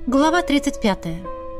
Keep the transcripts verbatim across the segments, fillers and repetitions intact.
Глава тридцать пятая.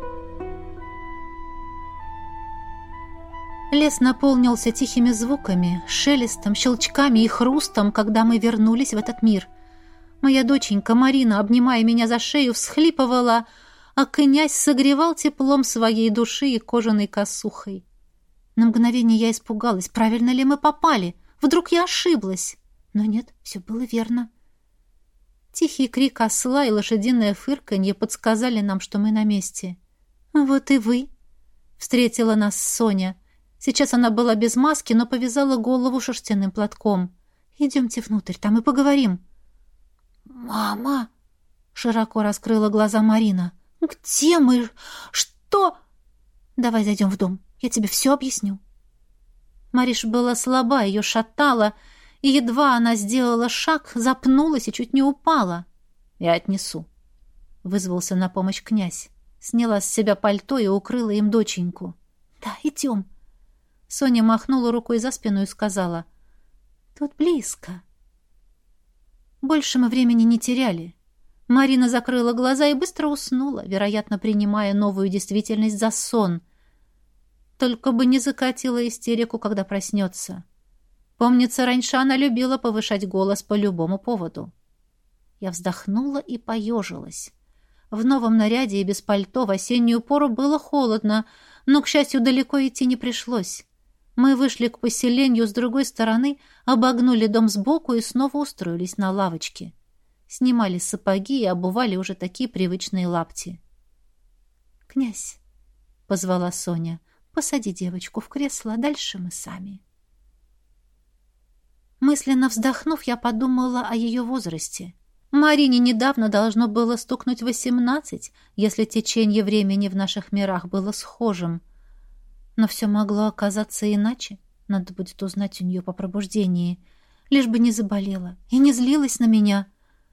Лес наполнился тихими звуками, шелестом, щелчками и хрустом, когда мы вернулись в этот мир. Моя доченька Марина, обнимая меня за шею, всхлипывала, а князь согревал теплом своей души и кожаной косухой. На мгновение я испугалась, правильно ли мы попали. Вдруг я ошиблась. Но нет, все было верно. Тихий крик осла и лошадиное фырканье подсказали нам, что мы на месте. «Вот и вы!» — встретила нас Соня. Сейчас она была без маски, но повязала голову шерстяным платком. «Идемте внутрь, там и поговорим». «Мама!» — широко раскрыла глаза Марина. «Где мы? Что?» «Давай зайдем в дом, я тебе все объясню». Мариша была слаба, ее шатало, и едва она сделала шаг, запнулась и чуть не упала. «Я отнесу», — вызвался на помощь князь. Сняла с себя пальто и укрыла им доченьку. «Да, идем». Соня махнула рукой за спину и сказала: «Тут близко». Больше мы времени не теряли. Марина закрыла глаза и быстро уснула, вероятно, принимая новую действительность за сон. Только бы не закатила истерику, когда проснется. Помнится, раньше она любила повышать голос по любому поводу. Я вздохнула и поежилась. В новом наряде и без пальто в осеннюю пору было холодно, но, к счастью, далеко идти не пришлось. Мы вышли к поселению с другой стороны, обогнули дом сбоку и снова устроились на лавочке. Снимали сапоги и обували уже такие привычные лапти. «Князь», — позвала Соня, — «посади девочку в кресло, а дальше мы сами». Мысленно вздохнув, я подумала о ее возрасте. Марине недавно должно было стукнуть восемнадцать, если течение времени в наших мирах было схожим. Но все могло оказаться иначе. Надо будет узнать у нее по пробуждении. Лишь бы не заболела и не злилась на меня.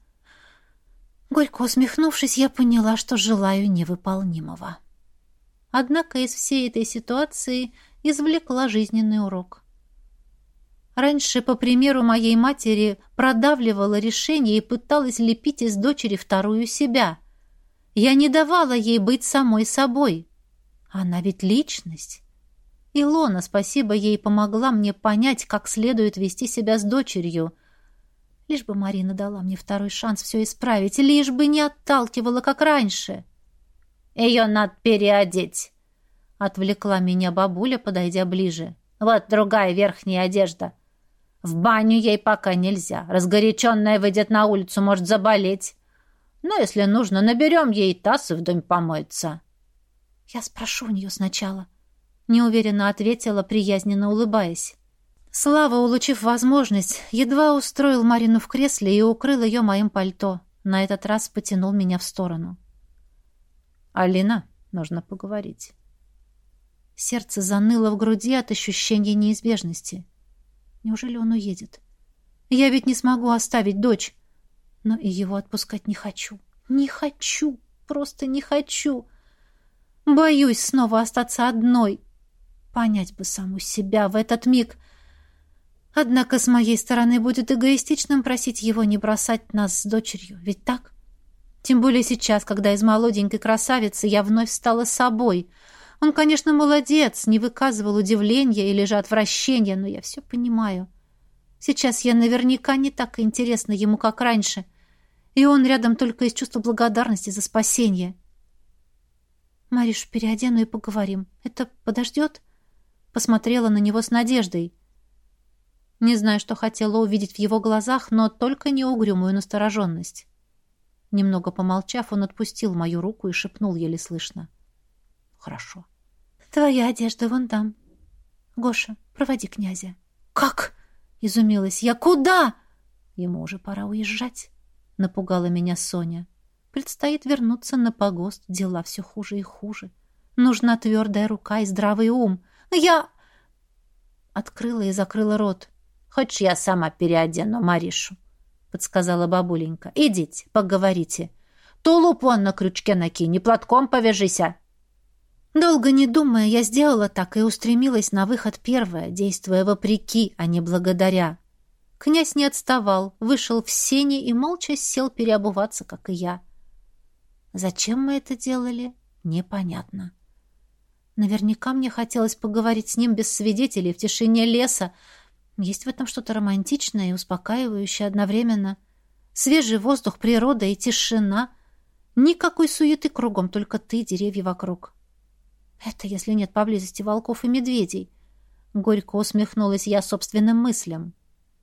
Горько усмехнувшись, я поняла, что желаю невыполнимого. Однако из всей этой ситуации извлекла жизненный урок. Раньше, по примеру моей матери, продавливала решение и пыталась лепить из дочери вторую себя. Я не давала ей быть самой собой. Она ведь личность. Илона, спасибо ей, помогла мне понять, как следует вести себя с дочерью. Лишь бы Марина дала мне второй шанс все исправить, лишь бы не отталкивала, как раньше. «Ее надо переодеть», — отвлекла меня бабуля, подойдя ближе. «Вот другая верхняя одежда. В баню ей пока нельзя. Разгоряченная выйдет на улицу, может заболеть. Но если нужно, наберем ей таз и в доме помоется». «Я спрошу у нее сначала», — неуверенно ответила, приязненно улыбаясь. Слава, улучив возможность, едва устроил Марину в кресле и укрыл ее моим пальто. На этот раз потянул меня в сторону. «Алина, нужно поговорить». Сердце заныло в груди от ощущения неизбежности. Неужели он уедет? Я ведь не смогу оставить дочь. Но и его отпускать не хочу. Не хочу. Просто не хочу. Боюсь снова остаться одной. Понять бы саму себя в этот миг. Однако с моей стороны будет эгоистичным просить его не бросать нас с дочерью. Ведь так? Тем более сейчас, когда из молоденькой красавицы я вновь стала собой. Он, конечно, молодец, не выказывал удивления или же отвращения, но я все понимаю. Сейчас я наверняка не так интересна ему, как раньше, и он рядом только из чувства благодарности за спасение. «Маришу переодену и поговорим. Это подождет?» Посмотрела на него с надеждой. Не знаю, что хотела увидеть в его глазах, но только не угрюмую настороженность. Немного помолчав, он отпустил мою руку и шепнул еле слышно: «Хорошо». «Твоя одежда вон там. Гоша, проводи князя». «Как?» — изумилась я. «Куда?» «Ему уже пора уезжать», — напугала меня Соня. «Предстоит вернуться на погост. Дела все хуже и хуже. Нужна твердая рука и здравый ум. Я...» Открыла и закрыла рот. «Хочешь, я сама переодену Маришу?» — подсказала бабуленька. «Идите, поговорите. Тулуп вон на крючке накинь, платком повяжися». Долго не думая, я сделала так и устремилась на выход первая, действуя вопреки, а не благодаря. Князь не отставал, вышел в сени и молча сел переобуваться, как и я. Зачем мы это делали, непонятно. Наверняка мне хотелось поговорить с ним без свидетелей в тишине леса. Есть в этом что-то романтичное и успокаивающее одновременно. Свежий воздух, природа и тишина. Никакой суеты кругом, только ты, деревья вокруг. Это если нет поблизости волков и медведей. Горько усмехнулась я собственным мыслям.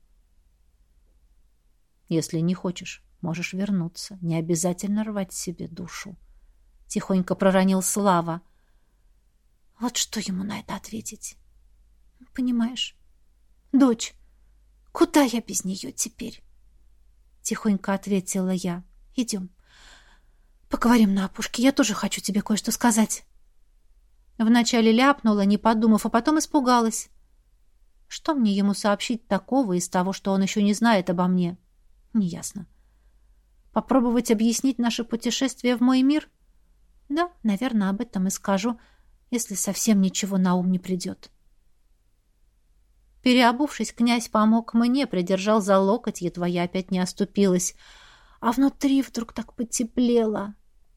Если не хочешь, можешь вернуться. Не обязательно рвать себе душу. Тихонько проронил Слава. Вот что ему на это ответить? Понимаешь, дочь, куда я без нее теперь? Тихонько ответила я. Идем. Поговорим на опушке. Я тоже хочу тебе кое-что сказать. Вначале ляпнула, не подумав, а потом испугалась. Что мне ему сообщить такого из того, что он еще не знает обо мне? Неясно. Попробовать объяснить наше путешествие в мой мир? Да, наверное, об этом и скажу, если совсем ничего на ум не придет. Переобувшись, князь помог мне, придержал за локоть, едва я опять не оступилась, а внутри вдруг так потеплело.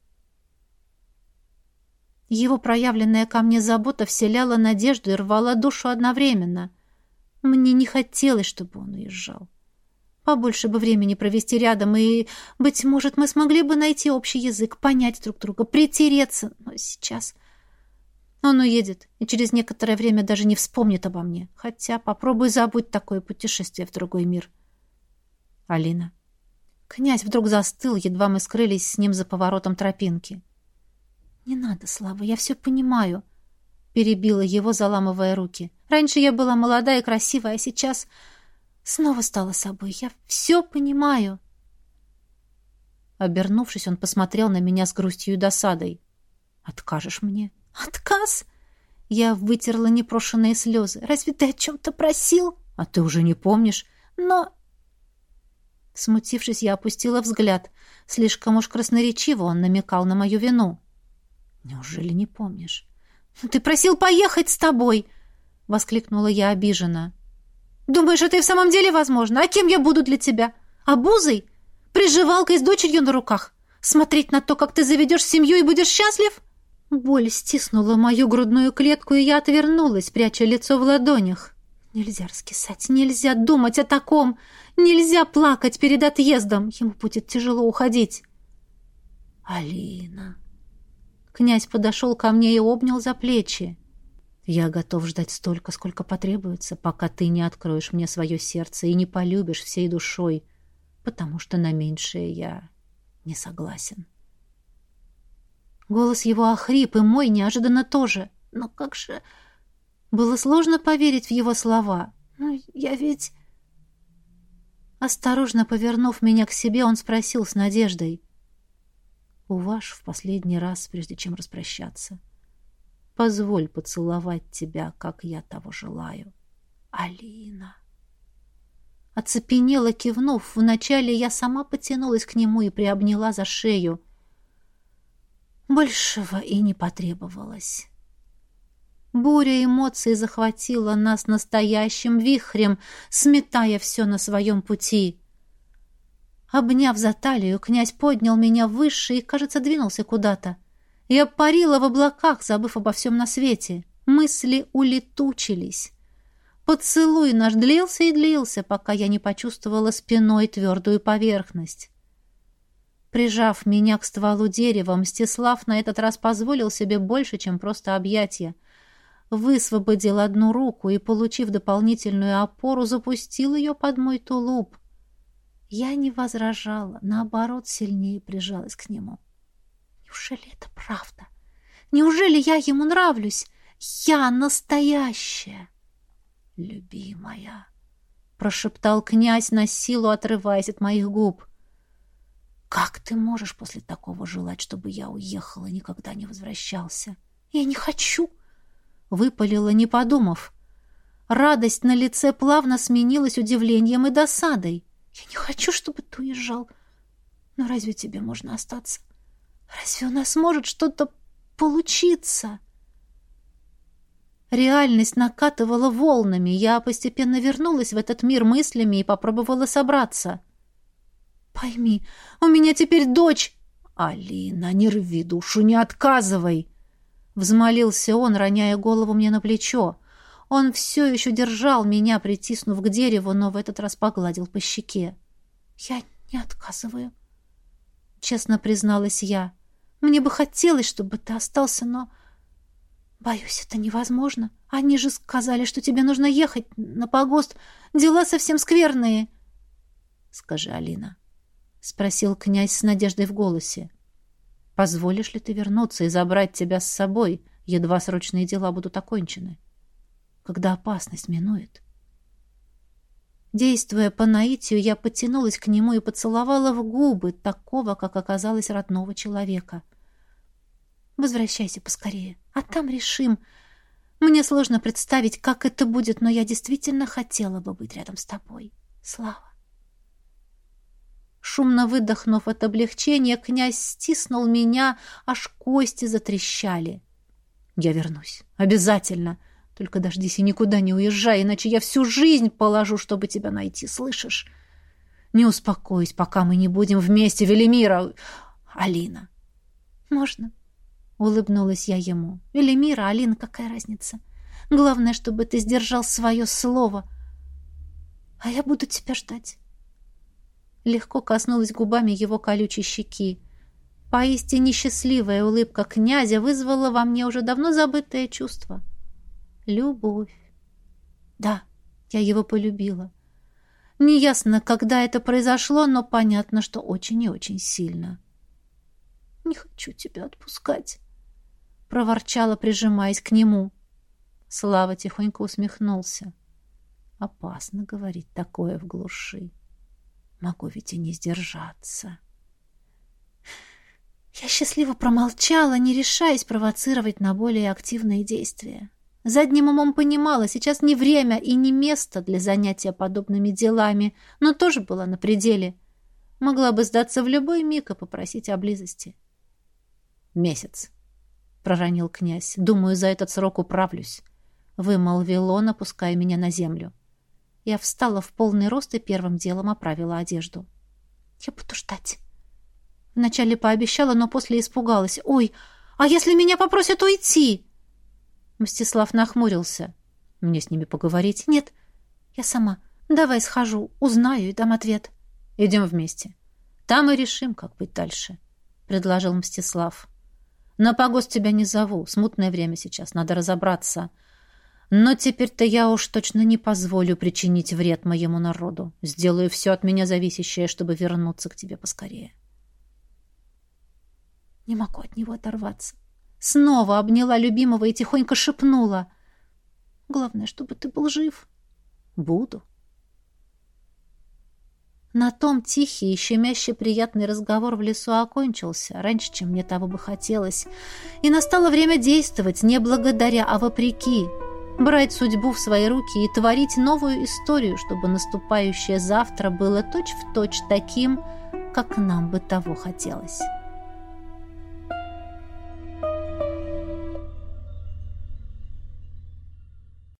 Его проявленная ко мне забота вселяла надежду и рвала душу одновременно. Мне не хотелось, чтобы он уезжал. Побольше бы времени провести рядом, и, быть может, мы смогли бы найти общий язык, понять друг друга, притереться. Но сейчас... Он уедет и через некоторое время даже не вспомнит обо мне. Хотя попробуй забудь такое путешествие в другой мир. Алина. Князь вдруг застыл, едва мы скрылись с ним за поворотом тропинки. «Не надо, Слава, я все понимаю», — перебила его, заламывая руки. «Раньше я была молода и красивая, а сейчас снова стала собой. Я все понимаю». Обернувшись, он посмотрел на меня с грустью и досадой. «Откажешь мне?» «Отказ?» Я вытерла непрошенные слезы. «Разве ты о чем-то просил?» «А ты уже не помнишь?» «Но...» Смутившись, я опустила взгляд. Слишком уж красноречиво он намекал на мою вину. «Неужели не помнишь?» «Ты просил поехать с тобой!» — воскликнула я обиженно. «Думаешь, это и в самом деле возможно? А кем я буду для тебя? Обузой? Приживалкой с дочерью на руках? Смотреть на то, как ты заведешь семью и будешь счастлив?» Боль стиснула мою грудную клетку, и я отвернулась, пряча лицо в ладонях. Нельзя раскисать, нельзя думать о таком, нельзя плакать перед отъездом. Ему будет тяжело уходить. «Алина...» Князь подошел ко мне и обнял за плечи. «Я готов ждать столько, сколько потребуется, пока ты не откроешь мне свое сердце и не полюбишь всей душой, потому что на меньшее я не согласен». Голос его охрип, и мой неожиданно тоже. Но как же... Было сложно поверить в его слова. «Ну, я ведь...» Осторожно повернув меня к себе, он спросил с надеждой. «Уваж в последний раз, прежде чем распрощаться. Позволь поцеловать тебя, как я того желаю. Алина». Оцепенела, кивнув, вначале я сама потянулась к нему и приобняла за шею. Большего и не потребовалось. Буря эмоций захватила нас настоящим вихрем, сметая все на своем пути. Обняв за талию, князь поднял меня выше и, кажется, двинулся куда-то. Я парила в облаках, забыв обо всем на свете. Мысли улетучились. Поцелуй наш длился и длился, пока я не почувствовала спиной твердую поверхность. Прижав меня к стволу дерева, Мстислав на этот раз позволил себе больше, чем просто объятия. Высвободил одну руку и, получив дополнительную опору, запустил ее под мой тулуп. Я не возражала, наоборот, сильнее прижалась к нему. Неужели это правда? Неужели я ему нравлюсь? Я настоящая, любимая, прошептал князь, на силу отрываясь от моих губ. Как ты можешь после такого желать, чтобы я уехал и никогда не возвращался? Я не хочу, выпалила, не подумав. Радость на лице плавно сменилась удивлением и досадой. Я не хочу, чтобы ты уезжал. Но разве тебе можно остаться? Разве у нас может что-то получиться? Реальность накатывала волнами. Я постепенно вернулась в этот мир мыслями и попробовала собраться. Пойми, у меня теперь дочь. «Алина, не рви душу, не отказывай!» Взмолился он, роняя голову мне на плечо. Он все еще держал меня, притиснув к дереву, но в этот раз погладил по щеке. «Я не отказываю», — честно призналась я. «Мне бы хотелось, чтобы ты остался, но... боюсь, это невозможно. Они же сказали, что тебе нужно ехать на погост. Дела совсем скверные». «Скажи, Алина», — спросил князь с надеждой в голосе, «позволишь ли ты вернуться и забрать тебя с собой, едва срочные дела будут окончены, когда опасность минует?» Действуя по наитию, я потянулась к нему и поцеловала в губы такого, как оказалось, родного человека. «Возвращайся поскорее, а там решим. Мне сложно представить, как это будет, но я действительно хотела бы быть рядом с тобой, Слава». Шумно выдохнув от облегчения, князь стиснул меня, аж кости затрещали. «Я вернусь. Обязательно. Только дождись и никуда не уезжай, иначе я всю жизнь положу, чтобы тебя найти, слышишь? Не успокоюсь, пока мы не будем вместе, Велимира. Алина». «Можно?» — улыбнулась я ему. «Велимира, Алина, какая разница? Главное, чтобы ты сдержал свое слово. А я буду тебя ждать». Легко коснулась губами его колючей щеки. Поистине счастливая улыбка князя вызвала во мне уже давно забытое чувство. Любовь. Да, я его полюбила. Неясно, когда это произошло, но понятно, что очень и очень сильно. «Не хочу тебя отпускать», — проворчала, прижимаясь к нему. Слава тихонько усмехнулся. «Опасно говорить такое в глуши. Могу ведь и не сдержаться». Я счастливо промолчала, не решаясь провоцировать на более активные действия. Задним умом понимала, сейчас не время и не место для занятия подобными делами, но тоже была на пределе. Могла бы сдаться в любой миг и попросить о близости. «Месяц», — проронил князь. «Думаю, за этот срок управлюсь», — вымолвил он, опуская меня на землю. Я встала в полный рост и первым делом оправила одежду. «Я буду ждать». Вначале пообещала, но после испугалась. «Ой, а если меня попросят уйти?» Мстислав нахмурился. «Мне с ними поговорить?» «Нет, я сама. Давай схожу, узнаю и дам ответ». «Идем вместе. Там и решим, как быть дальше», — предложил Мстислав. «На погост тебя не зову. Смутное время сейчас, надо разобраться. Но теперь-то я уж точно не позволю причинить вред моему народу. Сделаю все от меня зависящее, чтобы вернуться к тебе поскорее». Не могу от него оторваться. Снова обняла любимого и тихонько шепнула. «Главное, чтобы ты был жив». «Буду». На том тихий и щемяще приятный разговор в лесу окончился, раньше, чем мне того бы хотелось. И настало время действовать не благодаря, а вопреки. Брать судьбу в свои руки и творить новую историю, чтобы наступающее завтра было точь-в-точь таким, как нам бы того хотелось.